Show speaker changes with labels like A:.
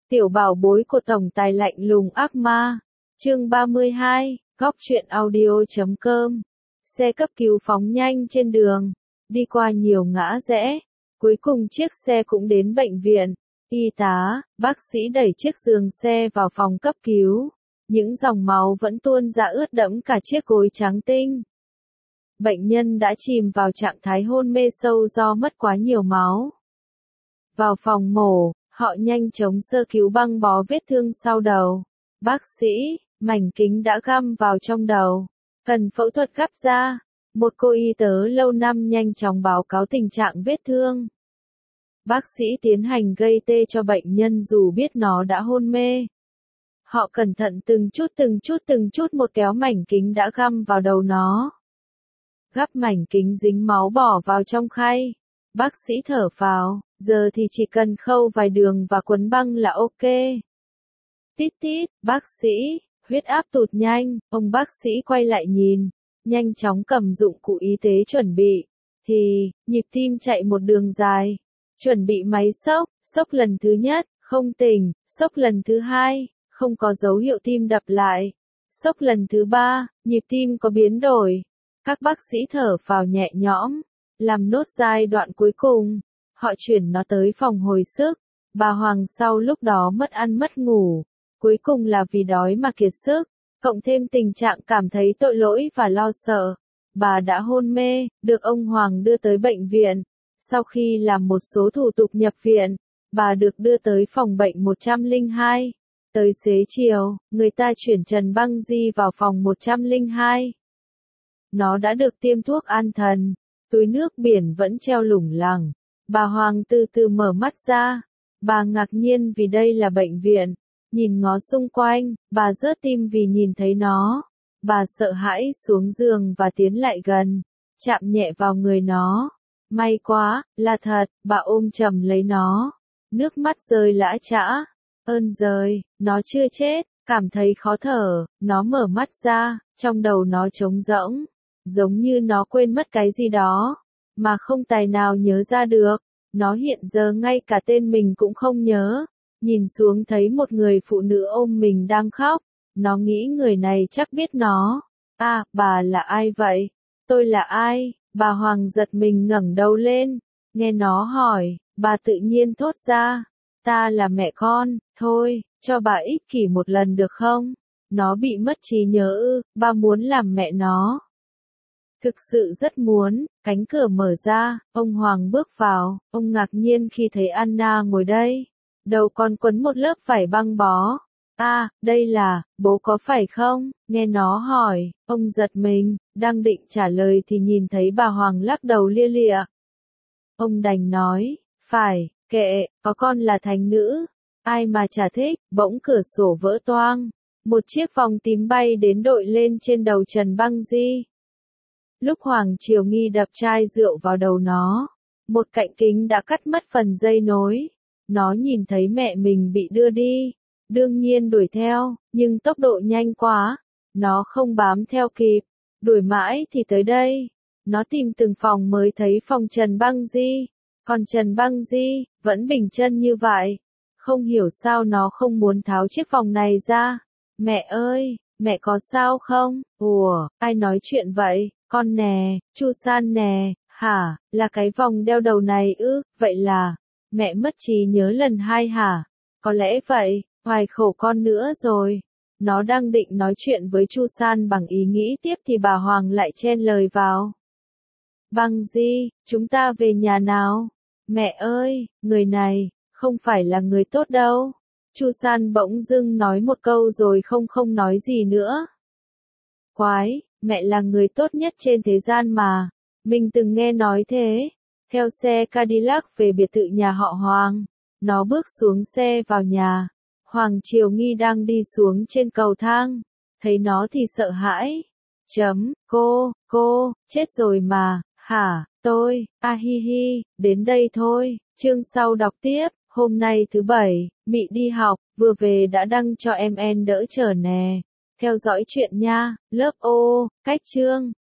A: Tiểu bảo bối của tổng tài lạnh lùng ác ma. Chương 32, góc truyện audio.com. Xe cấp cứu phóng nhanh trên đường, đi qua nhiều ngã rẽ, cuối cùng chiếc xe cũng đến bệnh viện. Y tá, bác sĩ đẩy chiếc giường xe vào phòng cấp cứu. Những dòng máu vẫn tuôn ra ướt đẫm cả chiếc gối trắng tinh. Bệnh nhân đã chìm vào trạng thái hôn mê sâu do mất quá nhiều máu. Vào phòng mổ, họ nhanh chóng sơ cứu băng bó vết thương sau đầu. Bác sĩ, mảnh kính đã găm vào trong đầu, cần phẫu thuật gấp ra. Một cô y tớ lâu năm nhanh chóng báo cáo tình trạng vết thương. Bác sĩ tiến hành gây tê cho bệnh nhân dù biết nó đã hôn mê. Họ cẩn thận từng chút một kéo mảnh kính đã găm vào đầu nó. Gắp mảnh kính dính máu bỏ vào trong khay. Bác sĩ thở phào, giờ thì chỉ cần khâu vài đường và quấn băng là ok. Tít tít, bác sĩ, huyết áp tụt nhanh, ông bác sĩ quay lại nhìn, nhanh chóng cầm dụng cụ y tế chuẩn bị. Thì, nhịp tim chạy một đường dài, chuẩn bị máy sốc, sốc lần thứ nhất, không tỉnh, sốc lần thứ hai, không có dấu hiệu tim đập lại. Sốc lần thứ ba, nhịp tim có biến đổi. Các bác sĩ thở phào nhẹ nhõm, làm nốt giai đoạn cuối cùng. Họ chuyển nó tới phòng hồi sức. Bà Hoàng sau lúc đó mất ăn mất ngủ, cuối cùng là vì đói mà kiệt sức, cộng thêm tình trạng cảm thấy tội lỗi và lo sợ. Bà đã hôn mê, được ông Hoàng đưa tới bệnh viện. Sau khi làm một số thủ tục nhập viện, bà được đưa tới phòng bệnh 102. Tới xế chiều, người ta chuyển Trần Băng Di vào phòng 102. Nó đã được tiêm thuốc an thần, túi nước biển vẫn treo lủng lẳng. Bà Hoàng từ từ mở mắt ra. Bà ngạc nhiên vì đây là bệnh viện. Nhìn ngó xung quanh, bà rớt tim vì nhìn thấy nó. Bà sợ hãi xuống giường và tiến lại gần, chạm nhẹ vào người nó. May quá, là thật, bà ôm chầm lấy nó. Nước mắt rơi lã chã. Ơn giời, nó chưa chết, cảm thấy khó thở, nó mở mắt ra, trong đầu nó trống rỗng, giống như nó quên mất cái gì đó, mà không tài nào nhớ ra được. Nó hiện giờ ngay cả tên mình cũng không nhớ. Nhìn xuống thấy một người phụ nữ ôm mình đang khóc. Nó nghĩ người này chắc biết nó. À, bà là ai vậy? Tôi là ai? Bà Hoàng giật mình ngẩng đầu lên. Nghe nó hỏi, bà tự nhiên thốt ra. Ta là mẹ con, thôi, cho bà ích kỷ một lần được không? Nó bị mất trí nhớ ư, bà muốn làm mẹ nó. Thực sự rất muốn. Cánh cửa mở ra, ông Hoàng bước vào, ông ngạc nhiên khi thấy Anna ngồi đây. Đầu còn quấn một lớp vải băng bó. À, đây là, bố có phải không? Nghe nó hỏi, ông giật mình, đang định trả lời thì nhìn thấy bà Hoàng lắc đầu lia lịa. Ông đành nói, phải, kệ, có con là thánh nữ. Ai mà chả thích, bỗng cửa sổ vỡ toang. Một chiếc vòng tím bay đến đội lên trên đầu Trần Băng Di. Lúc Hoàng Triều Nghi đập chai rượu vào đầu nó, một cạnh kính đã cắt mất phần dây nối. Nó nhìn thấy mẹ mình bị đưa đi, đương nhiên đuổi theo, nhưng tốc độ nhanh quá, nó không bám theo kịp, đuổi mãi thì tới đây. Nó tìm từng phòng mới thấy phòng Trần Băng Di, còn Trần Băng Di vẫn bình chân như vậy. Không hiểu sao nó không muốn tháo chiếc vòng này ra. Mẹ ơi, mẹ có sao không? Ủa, ai nói chuyện vậy? Con nè, Chu San nè, hả, là cái vòng đeo đầu này ư, vậy là, mẹ mất trí nhớ lần hai hả? Có lẽ vậy, hoài khổ con nữa rồi. Nó đang định nói chuyện với Chu San bằng ý nghĩ tiếp thì bà Hoàng lại chen lời vào. Băng Di, chúng ta về nhà nào? Mẹ ơi, người này, không phải là người tốt đâu. Chu San bỗng dưng nói một câu rồi không nói gì nữa. Quái, mẹ là người tốt nhất trên thế gian mà. Mình từng nghe nói thế. Theo xe Cadillac về biệt thự nhà họ Hoàng. Nó bước xuống xe vào nhà. Hoàng Triều Nghi đang đi xuống trên cầu thang. Thấy nó thì sợ hãi. Cô, chết rồi mà, hả, tôi, hi hi, đến đây thôi. Chương sau đọc tiếp. Hôm nay thứ Bảy, Mị đi học, vừa về đã đăng cho em đỡ chờ nè. Theo dõi chuyện nha, lớp ô, cách chương.